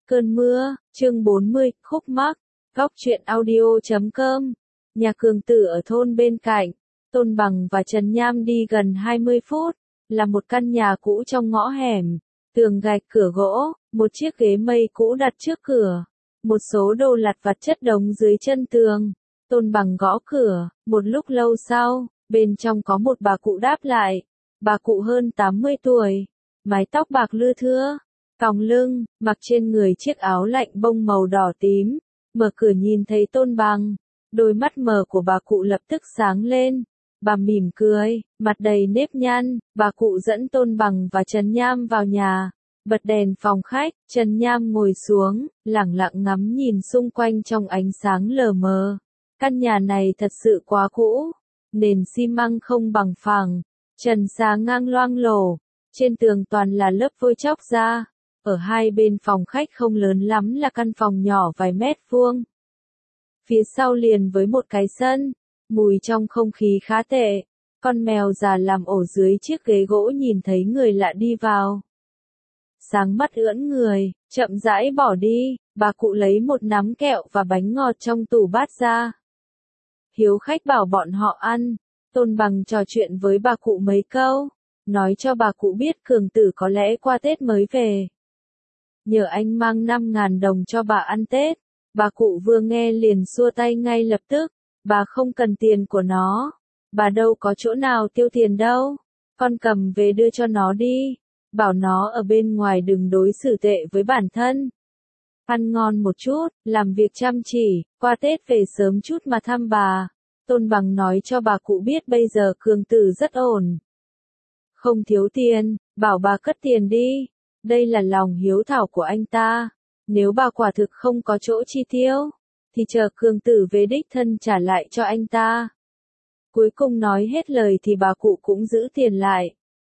Cơn mưa, chương 40, khúc mắc, góc truyện audio.com. Nhà Cường Tử ở thôn bên cạnh, Tôn Bằng và Trần Nham đi gần 20 phút, là một căn nhà cũ trong ngõ hẻm, tường gạch cửa gỗ, một chiếc ghế mây cũ đặt trước cửa, một số đồ lặt vặt chất đống dưới chân tường. Tôn Bằng gõ cửa, một lúc lâu sau, bên trong có một bà cụ đáp lại, bà cụ hơn 80 tuổi, mái tóc bạc lưa thưa, còng lưng, mặc trên người chiếc áo lạnh bông màu đỏ tím, mở cửa nhìn thấy Tôn Bằng, đôi mắt mờ của bà cụ lập tức sáng lên, bà mỉm cười, mặt đầy nếp nhăn, bà cụ dẫn Tôn Bằng và Trần Nham vào nhà, bật đèn phòng khách, Trần Nham ngồi xuống, lẳng lặng ngắm nhìn xung quanh trong ánh sáng lờ mờ. Căn nhà này thật sự quá cũ, nền xi măng không bằng phẳng, trần xà ngang loang lổ, trên tường toàn là lớp vôi chóc ra. Ở hai bên phòng khách không lớn lắm là căn phòng nhỏ vài mét vuông. Phía sau liền với một cái sân, mùi trong không khí khá tệ. Con mèo già làm ổ dưới chiếc ghế gỗ nhìn thấy người lạ đi vào. Sáng mắt ưỡn người, chậm rãi bỏ đi, bà cụ lấy một nắm kẹo và bánh ngọt trong tủ bát ra. Hiếu khách bảo bọn họ ăn, Tôn Bằng trò chuyện với bà cụ mấy câu, nói cho bà cụ biết Cường Tử có lẽ qua Tết mới về. Nhờ anh mang 5.000 đồng cho bà ăn Tết, bà cụ vừa nghe liền xua tay ngay lập tức, bà không cần tiền của nó, bà đâu có chỗ nào tiêu tiền đâu, con cầm về đưa cho nó đi, bảo nó ở bên ngoài đừng đối xử tệ với bản thân. Ăn ngon một chút, làm việc chăm chỉ, qua Tết về sớm chút mà thăm bà. Tôn Bằng nói cho bà cụ biết bây giờ Cường Tử rất ổn. Không thiếu tiền, bảo bà cất tiền đi. Đây là lòng hiếu thảo của anh ta. Nếu bà quả thực không có chỗ chi tiêu, thì chờ Cường Tử về đích thân trả lại cho anh ta. Cuối cùng nói hết lời thì bà cụ cũng giữ tiền lại.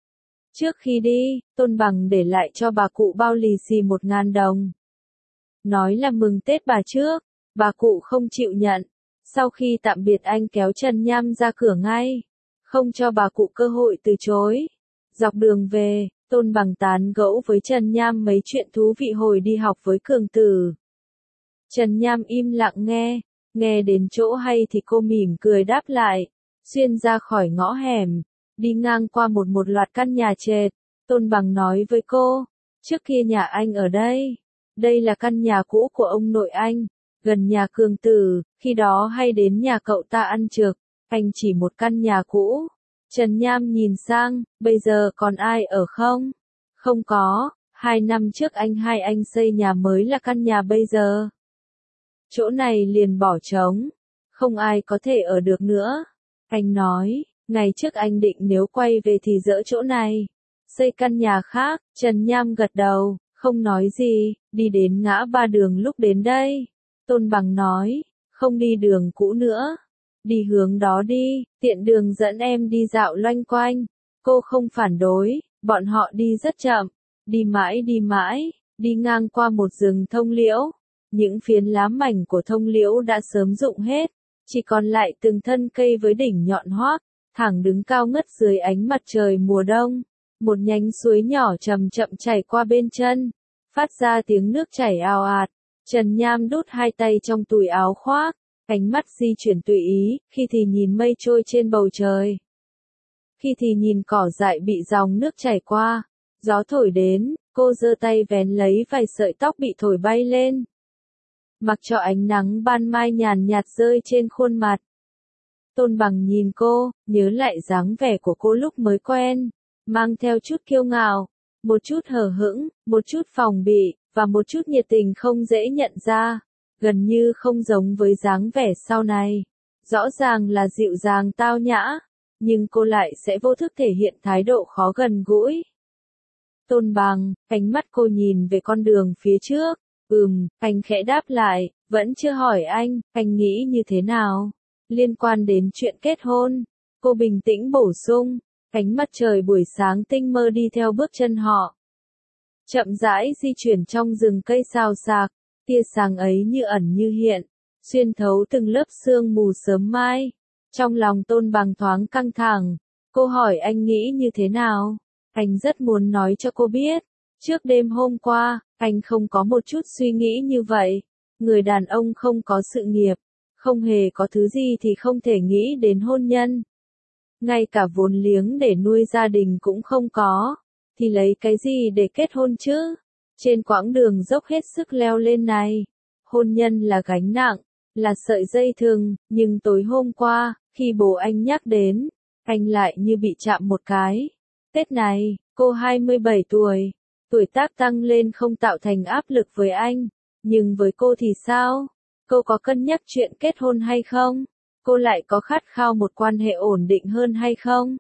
Trước khi đi, Tôn Bằng để lại cho bà cụ bao lì xì 1.000 đồng. Nói là mừng Tết bà trước, bà cụ không chịu nhận. Sau khi tạm biệt anh kéo Trần Nham ra cửa ngay, không cho bà cụ cơ hội từ chối. Dọc đường về, Tôn Bằng tán gẫu với Trần Nham mấy chuyện thú vị hồi đi học với Cường Tử. Trần Nham im lặng nghe đến chỗ hay thì cô mỉm cười đáp lại, xuyên ra khỏi ngõ hẻm, đi ngang qua một loạt căn nhà trệt. Tôn Bằng nói với cô, trước kia nhà anh ở đây là căn nhà cũ của ông nội anh, gần nhà Cường Tử, khi đó hay đến nhà cậu ta ăn trực, anh chỉ một căn nhà cũ. Trần Nham nhìn sang, bây giờ còn ai ở không? Không có, 2 năm trước hai anh xây nhà mới là căn nhà bây giờ. Chỗ này liền bỏ trống, không ai có thể ở được nữa. Anh nói, ngày trước anh định nếu quay về thì dỡ chỗ này, xây căn nhà khác. Trần Nham gật đầu, không nói gì, đi đến ngã ba đường lúc đến đây. Tôn Bằng nói, không đi đường cũ nữa, đi hướng đó đi, tiện đường dẫn em đi dạo loanh quanh. Cô không phản đối, bọn họ đi rất chậm, đi mãi, đi ngang qua một rừng thông liễu. Những phiến lá mảnh của thông liễu đã sớm rụng hết, chỉ còn lại từng thân cây với đỉnh nhọn hoác, thẳng đứng cao ngất dưới ánh mặt trời mùa đông. Một nhánh suối nhỏ chậm chậm chảy qua bên chân, phát ra tiếng nước chảy ào ạt. Trần Nham đút hai tay trong túi áo khoác, ánh mắt di chuyển tùy ý, khi thì nhìn mây trôi trên bầu trời, khi thì nhìn cỏ dại bị dòng nước chảy qua, gió thổi đến, cô giơ tay vén lấy vài sợi tóc bị thổi bay lên, mặc cho ánh nắng ban mai nhàn nhạt rơi trên khuôn mặt. Tôn Bằng nhìn cô, nhớ lại dáng vẻ của cô lúc mới quen, mang theo chút kiêu ngạo, một chút hờ hững, một chút phòng bị, và một chút nhiệt tình không dễ nhận ra, gần như không giống với dáng vẻ sau này. Rõ ràng là dịu dàng tao nhã, nhưng cô lại sẽ vô thức thể hiện thái độ khó gần gũi. Tôn Bằng, ánh mắt cô nhìn về con đường phía trước, anh khẽ đáp lại, vẫn chưa hỏi anh nghĩ như thế nào? Liên quan đến chuyện kết hôn, cô bình tĩnh bổ sung, ánh mặt trời buổi sáng tinh mơ đi theo bước chân họ. Chậm rãi di chuyển trong rừng cây xào xạc, tia sáng ấy như ẩn như hiện, xuyên thấu từng lớp sương mù sớm mai. Trong lòng Tôn Bằng thoáng căng thẳng, cô hỏi anh nghĩ như thế nào? Anh rất muốn nói cho cô biết, Trước đêm hôm qua, anh không có một chút suy nghĩ như vậy. Người đàn ông không có sự nghiệp, không hề có thứ gì thì không thể nghĩ đến hôn nhân. Ngay cả vốn liếng để nuôi gia đình cũng không có, thì lấy cái gì để kết hôn chứ? Trên quãng đường dốc hết sức leo lên này, hôn nhân là gánh nặng, là sợi dây thừng, nhưng tối hôm qua, khi bố anh nhắc đến, anh lại như bị chạm một cái. Tết này, cô 27 tuổi, tuổi tác tăng lên không tạo thành áp lực với anh, nhưng với cô thì sao? Cô có cân nhắc chuyện kết hôn hay không? Cô lại có khát khao một quan hệ ổn định hơn hay không?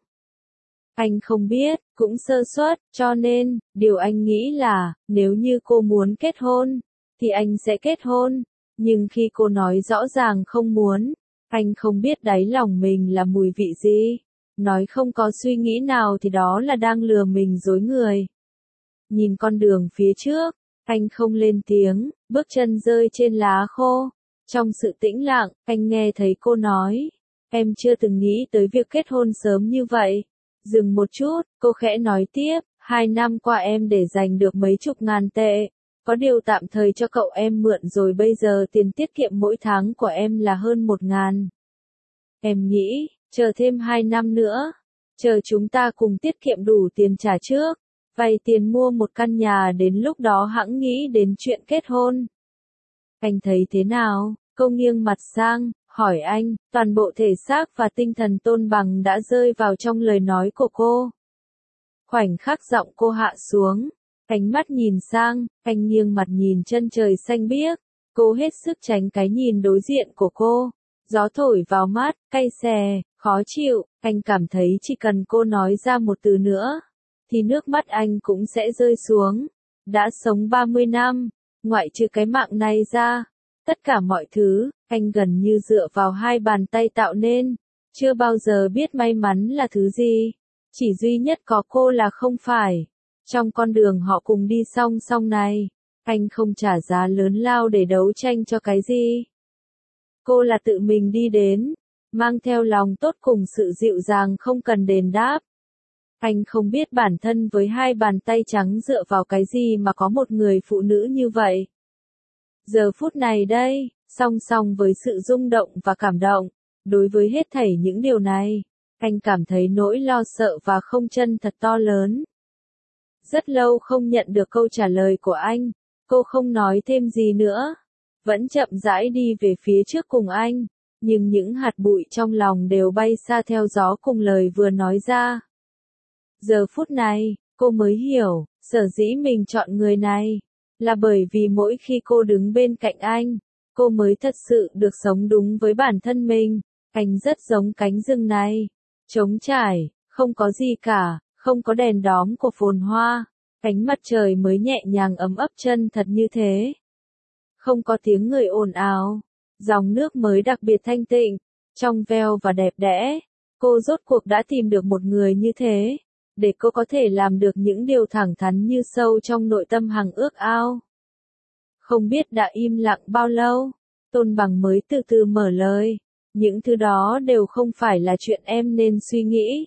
Anh không biết, cũng sơ suất, cho nên, điều anh nghĩ là, nếu như cô muốn kết hôn, thì anh sẽ kết hôn. Nhưng khi cô nói rõ ràng không muốn, anh không biết đáy lòng mình là mùi vị gì. Nói không có suy nghĩ nào thì đó là đang lừa mình dối người. Nhìn con đường phía trước, anh không lên tiếng, bước chân rơi trên lá khô. Trong sự tĩnh lặng, anh nghe thấy cô nói, em chưa từng nghĩ tới việc kết hôn sớm như vậy. Dừng một chút, cô khẽ nói tiếp, 2 năm qua em để dành được mấy chục ngàn tệ. Có điều tạm thời cho cậu em mượn rồi bây giờ tiền tiết kiệm mỗi tháng của em là hơn 1.000. Em nghĩ, chờ thêm 2 năm nữa, chờ chúng ta cùng tiết kiệm đủ tiền trả trước, vay tiền mua một căn nhà đến lúc đó hẵng nghĩ đến chuyện kết hôn. Anh thấy thế nào? Cô nghiêng mặt sang, hỏi anh, toàn bộ thể xác và tinh thần Tôn Bằng đã rơi vào trong lời nói của cô. Khoảnh khắc giọng cô hạ xuống, ánh mắt nhìn sang, anh nghiêng mặt nhìn chân trời xanh biếc, cô hết sức tránh cái nhìn đối diện của cô. Gió thổi vào mắt, cay xè, khó chịu, anh cảm thấy chỉ cần cô nói ra một từ nữa, thì nước mắt anh cũng sẽ rơi xuống. Đã sống 30 năm, ngoại trừ cái mạng này ra, tất cả mọi thứ, anh gần như dựa vào 2 bàn tay tạo nên, chưa bao giờ biết may mắn là thứ gì. Chỉ duy nhất có cô là không phải. Trong con đường họ cùng đi song song này, anh không trả giá lớn lao để đấu tranh cho cái gì. Cô là tự mình đi đến, mang theo lòng tốt cùng sự dịu dàng không cần đền đáp. Anh không biết bản thân với 2 bàn tay trắng dựa vào cái gì mà có một người phụ nữ như vậy. Giờ phút này đây, song song với sự rung động và cảm động, đối với hết thảy những điều này, anh cảm thấy nỗi lo sợ và không chân thật to lớn. Rất lâu không nhận được câu trả lời của anh, cô không nói thêm gì nữa, vẫn chậm rãi đi về phía trước cùng anh, nhưng những hạt bụi trong lòng đều bay xa theo gió cùng lời vừa nói ra. Giờ phút này, cô mới hiểu, sở dĩ mình chọn người này, là bởi vì mỗi khi cô đứng bên cạnh anh, cô mới thật sự được sống đúng với bản thân mình. Anh rất giống cánh rừng này, trống trải, không có gì cả, không có đèn đóm của phồn hoa, ánh mặt trời mới nhẹ nhàng ấm ấp chân thật như thế. Không có tiếng người ồn ào, dòng nước mới đặc biệt thanh tịnh, trong veo và đẹp đẽ. Cô rốt cuộc đã tìm được một người như thế, để cô có thể làm được những điều thẳng thắn như sâu trong nội tâm hằng ước ao. Không biết đã im lặng bao lâu, Tôn Bằng mới từ từ mở lời. Những thứ đó đều không phải là chuyện em nên suy nghĩ.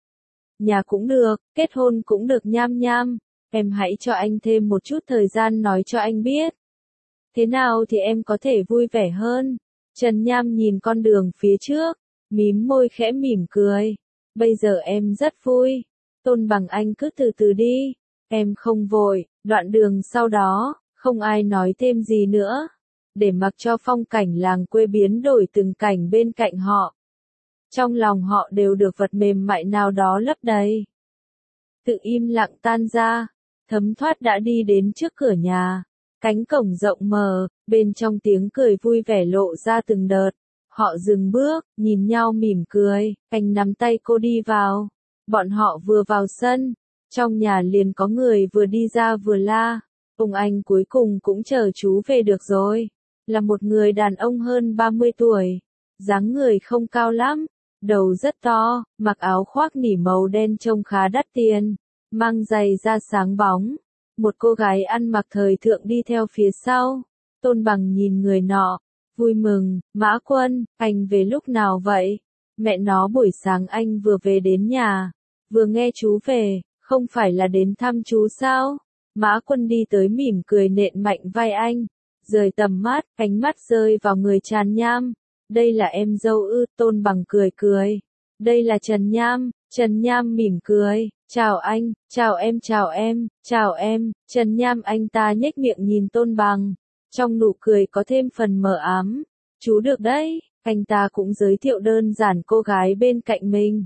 Nhà cũng được, kết hôn cũng được nham nham, em hãy cho anh thêm một chút thời gian nói cho anh biết. Thế nào thì em có thể vui vẻ hơn? Trần Nham nhìn con đường phía trước, mím môi khẽ mỉm cười. Bây giờ em rất vui. Tôn Bằng anh cứ từ từ đi, em không vội. Đoạn đường sau đó, không ai nói thêm gì nữa, để mặc cho phong cảnh làng quê biến đổi từng cảnh bên cạnh họ. Trong lòng họ đều được vật mềm mại nào đó lấp đầy. Tự im lặng tan ra, thấm thoát đã đi đến trước cửa nhà. Cánh cổng rộng mở, bên trong tiếng cười vui vẻ lộ ra từng đợt. Họ dừng bước, nhìn nhau mỉm cười, anh nắm tay cô đi vào. Bọn họ vừa vào sân, trong nhà liền có người vừa đi ra vừa la. Ông anh cuối cùng cũng chờ chú về được rồi. Là một người đàn ông hơn 30 tuổi. Dáng người không cao lắm, đầu rất to, mặc áo khoác nỉ màu đen trông khá đắt tiền, mang giày da sáng bóng. Một cô gái ăn mặc thời thượng đi theo phía sau. Tôn Bằng nhìn người nọ, vui mừng, Mã Quân, anh về lúc nào vậy? Mẹ nó buổi sáng anh vừa về đến nhà, vừa nghe chú về, không phải là đến thăm chú sao? Mã Quân đi tới mỉm cười nện mạnh vai anh. Rời tầm mắt, ánh mắt rơi vào người Trần Nham. Đây là em dâu ư? Tôn Bằng cười cười. Đây là Trần Nham. Trần Nham mỉm cười. Chào anh, chào em, chào em, chào em. Trần Nham anh ta nhếch miệng nhìn Tôn Bằng. Trong nụ cười có thêm phần mờ ám. Chú được đấy. Anh ta cũng giới thiệu đơn giản cô gái bên cạnh mình.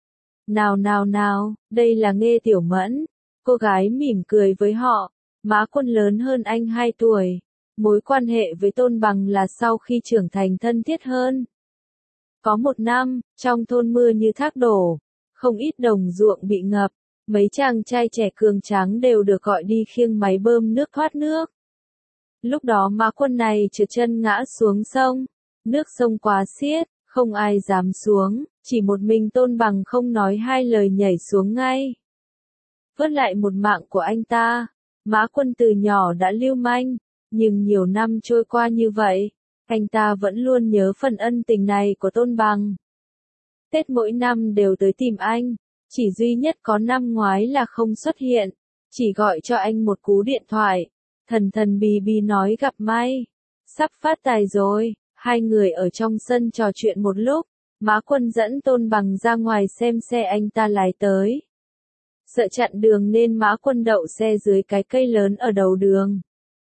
Nào, đây là Nghê Tiểu Mẫn. Cô gái mỉm cười với họ. Mã Quân lớn hơn anh 2 tuổi. Mối quan hệ với Tôn Bằng là sau khi trưởng thành thân thiết hơn. Có 1 năm, trong thôn mưa như thác đổ. Không ít đồng ruộng bị ngập. Mấy chàng trai trẻ cường tráng đều được gọi đi khiêng máy bơm nước thoát nước. Lúc đó Mã Quân này trượt chân ngã xuống sông. Nước sông quá xiết, không ai dám xuống, chỉ một mình Tôn Bằng không nói 2 lời nhảy xuống ngay. Vớt lại một mạng của anh ta. Mã Quân từ nhỏ đã lưu manh, nhưng nhiều năm trôi qua như vậy, anh ta vẫn luôn nhớ phần ân tình này của Tôn Bằng. Tết mỗi năm đều tới tìm anh, chỉ duy nhất có năm ngoái là không xuất hiện, chỉ gọi cho anh một cú điện thoại, thần bí nói gặp may, sắp phát tài rồi. 2 người ở trong sân trò chuyện một lúc, Mã Quân dẫn Tôn Bằng ra ngoài xem xe anh ta lái tới. Sợ chặn đường nên Mã Quân đậu xe dưới cái cây lớn ở đầu đường.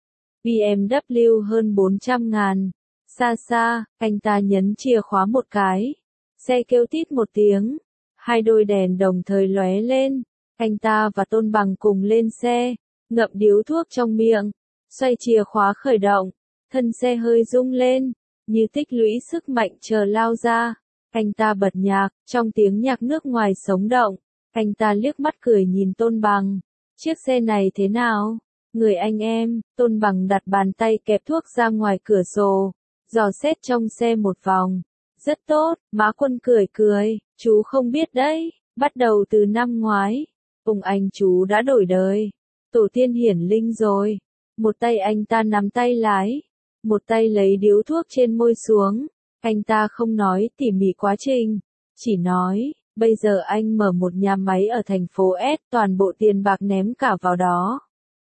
BMW hơn 400.000. Xa, anh ta nhấn chìa khóa một cái. Xe kêu tít một tiếng. 2 đôi đèn đồng thời lóe lên. Anh ta và Tôn Bằng cùng lên xe, ngậm điếu thuốc trong miệng, xoay chìa khóa khởi động. Thân xe hơi rung lên, như tích lũy sức mạnh chờ lao ra. Anh ta bật nhạc, trong tiếng nhạc nước ngoài sống động. Anh ta liếc mắt cười nhìn Tôn Bằng. Chiếc xe này thế nào? Người anh em. Tôn Bằng đặt bàn tay kẹp thuốc ra ngoài cửa sổ, dò xét trong xe một vòng. Rất tốt. Mã Quân cười. Chú không biết đấy, bắt đầu từ năm ngoái, ông anh chú đã đổi đời. Tổ tiên hiển linh rồi. Một tay anh ta nắm tay lái, một tay lấy điếu thuốc trên môi xuống. Anh ta không nói tỉ mỉ quá trình, chỉ nói, bây giờ anh mở một nhà máy ở thành phố S, toàn bộ tiền bạc ném cả vào đó.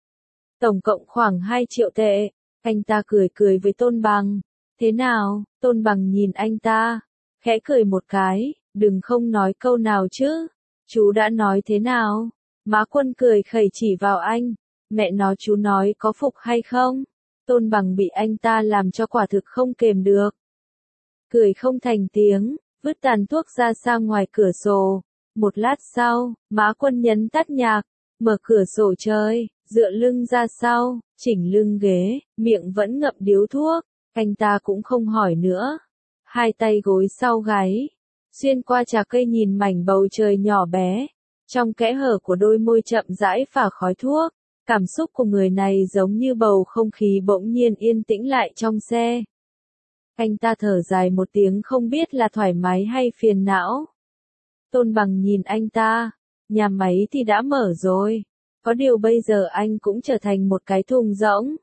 Tổng cộng khoảng 2 triệu tệ. Anh ta cười với Tôn Bằng. Thế nào? Tôn Bằng nhìn anh ta, khẽ cười một cái, đừng không nói câu nào chứ. Chú đã nói thế nào? Mã Quân cười khẩy chỉ vào anh. Mẹ nó chú nói có phục hay không? Tôn Bằng bị anh ta làm cho quả thực không kềm được. Cười không thành tiếng, vứt tàn thuốc ra sang ngoài cửa sổ. Một lát sau, Mã Quân nhấn tắt nhạc, mở cửa sổ chơi, dựa lưng ra sau, chỉnh lưng ghế, miệng vẫn ngậm điếu thuốc. Anh ta cũng không hỏi nữa. 2 tay gối sau gáy, xuyên qua trà cây nhìn mảnh bầu trời nhỏ bé. Trong kẽ hở của đôi môi chậm rãi phả khói thuốc. Cảm xúc của người này giống như bầu không khí bỗng nhiên yên tĩnh lại trong xe. Anh ta thở dài một tiếng không biết là thoải mái hay phiền não. Tôn Bằng nhìn anh ta, nhà máy thì đã mở rồi. Có điều bây giờ anh cũng trở thành một cái thùng rỗng.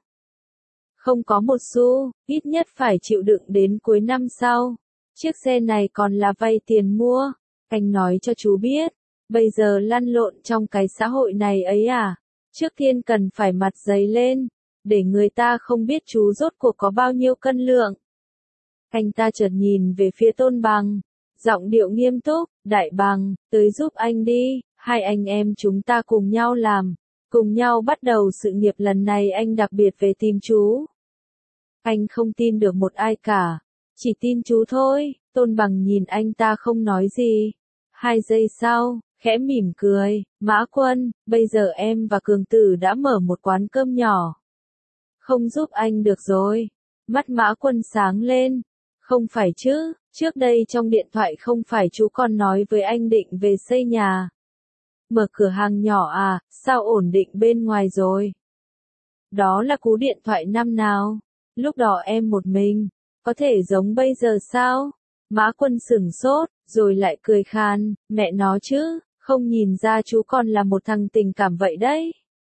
Không có một xu, ít nhất phải chịu đựng đến cuối năm sau. Chiếc xe này còn là vay tiền mua. Anh nói cho chú biết, bây giờ lăn lộn trong cái xã hội này ấy à. Trước tiên cần phải mặt dày lên, để người ta không biết chú rốt cuộc có bao nhiêu cân lượng. Anh ta chợt nhìn về phía Tôn Bằng, giọng điệu nghiêm túc, Đại Bằng, tới giúp anh đi, 2 anh em chúng ta cùng nhau làm, cùng nhau bắt đầu sự nghiệp lần này anh đặc biệt về tìm chú. Anh không tin được một ai cả, chỉ tin chú thôi. Tôn Bằng nhìn anh ta không nói gì. 2 giây sau, khẽ mỉm cười, Mã Quân, bây giờ em và Cường Tử đã mở một quán cơm nhỏ. Không giúp anh được rồi. Mắt Mã Quân sáng lên. Không phải chứ, trước đây trong điện thoại không phải chú còn nói với anh định về xây nhà. Mở cửa hàng nhỏ à, sao ổn định bên ngoài rồi? Đó là cú điện thoại năm nào? Lúc đó em một mình, có thể giống bây giờ sao? Mã Quân sửng sốt, rồi lại cười khan, mẹ nó chứ, không nhìn ra chú còn là một thằng tình cảm vậy đấy.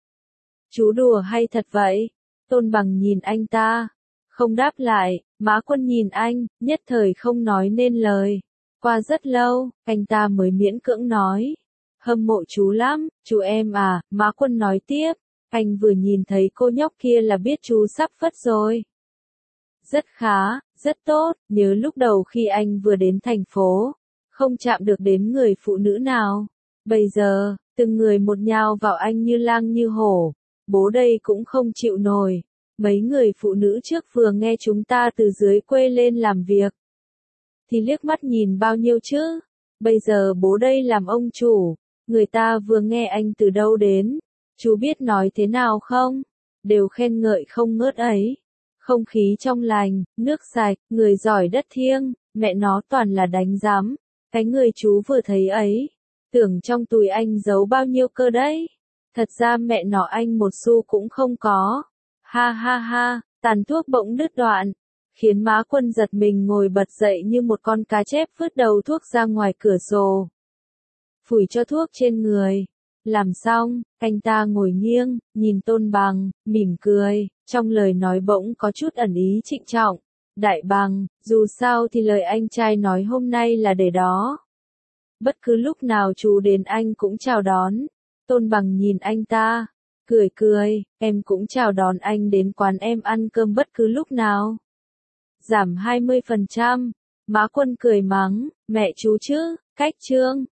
Chú đùa hay thật vậy? Tôn Bằng nhìn anh ta, không đáp lại. Mã Quân nhìn anh, nhất thời không nói nên lời. Qua rất lâu, anh ta mới miễn cưỡng nói, hâm mộ chú lắm, chú em à. Mã Quân nói tiếp, Anh vừa nhìn thấy cô nhóc kia là biết chú sắp phất rồi. Rất khá, rất tốt, nhớ lúc đầu khi anh vừa đến thành phố, không chạm được đến người phụ nữ nào. Bây giờ, từng người một nhào vào anh như lang như hổ. Bố đây cũng không chịu nổi. Mấy người phụ nữ trước vừa nghe chúng ta từ dưới quê lên làm việc. Thì liếc mắt nhìn bao nhiêu chứ? Bây giờ bố đây làm ông chủ. Người ta vừa nghe anh từ đâu đến. Chú biết nói thế nào không? Đều khen ngợi không ngớt ấy. Không khí trong lành, nước sạch, người giỏi đất thiêng, mẹ nó toàn là đánh giám. Cái người chú vừa thấy ấy, tưởng trong túi anh giấu bao nhiêu cơ đấy. Thật ra mẹ nó anh một xu cũng không có. Ha ha ha, tàn thuốc bỗng đứt đoạn, khiến má Quân giật mình ngồi bật dậy như một con cá chép vứt đầu thuốc ra ngoài cửa sổ. Phủi cho thuốc trên người. Làm xong, anh ta ngồi nghiêng, nhìn Tôn Bằng, mỉm cười, trong lời nói bỗng có chút ẩn ý trịnh trọng. Đại Bằng, dù sao thì lời anh trai nói hôm nay là để đó. Bất cứ lúc nào chú đến anh cũng chào đón. Tôn Bằng nhìn anh ta, cười cười, em cũng chào đón anh đến quán em ăn cơm bất cứ lúc nào. Giảm 20%, má Quân cười mắng, mẹ chú chứ, cách trương.